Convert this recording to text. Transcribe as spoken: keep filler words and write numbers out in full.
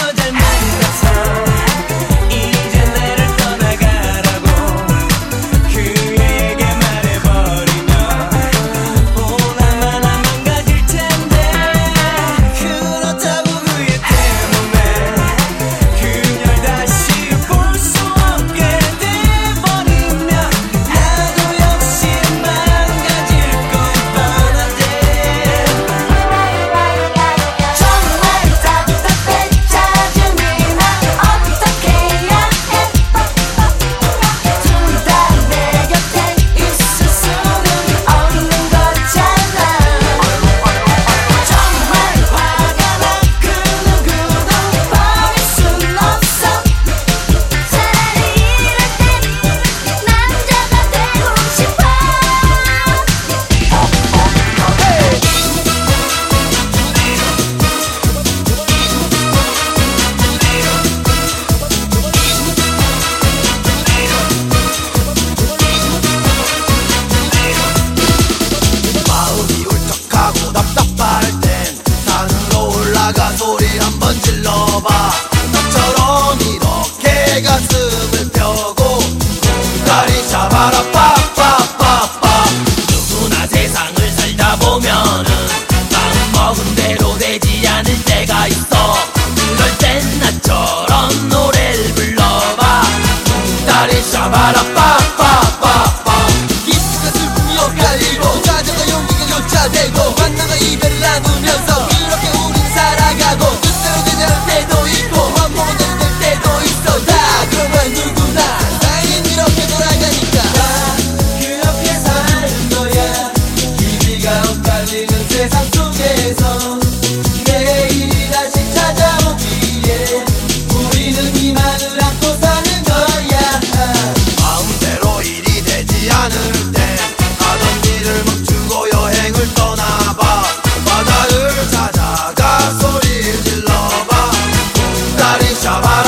잘 만나서 이제 나를 떠나가라고 그에게 말해버리면 보나마나 망가질 텐데 그렇다고 그의 때문에 그녀를 다시 볼 수 없게 돼버리면 나도 역시 망가질 건 뻔한데 정말 답답해 짜증이 나 어떻게 해야 해 둘 다 내 곁에 있을 수는 없는 거잖아 정말 화가 나 그 누구도 버릴 순 없어 차라리 이럴 땐 남자가 되고 싶어 마음이 울적하고 답답할 땐 산으로 올라가 소리 한번 질러봐 너처럼 이렇게 가슴을 펴고 다리 잡아라 빠빠빠빠 누구나 세상을 살다 보면은 마음먹은 대로 되지 않을 때가 있어 그럴 땐 나처럼 노래를 불러봐 다리 잡아라 빠빠빠빠 기쁨과 슬픔이 엇갈리고 좌절과 용기가 교차되고 만남과 이별을 나누면서 이렇게 우린 살아가고 뜻대로 되지 않을 때도 있고 맘먹은 대로 될 때도 있어 다 그런 누구나 나는 이렇게 돌아가니까 그렇게 사는 거야 기미가 엇갈리는 세상 속에서 내일이 다시 찾아오기에 우리는 희망을 안고 사는 거야 마음대로 일이 되지 않을 땐 하던 일을 멈추고 여행을 떠나봐 바다를 찾아가 소리를 질러봐 다리 잡아라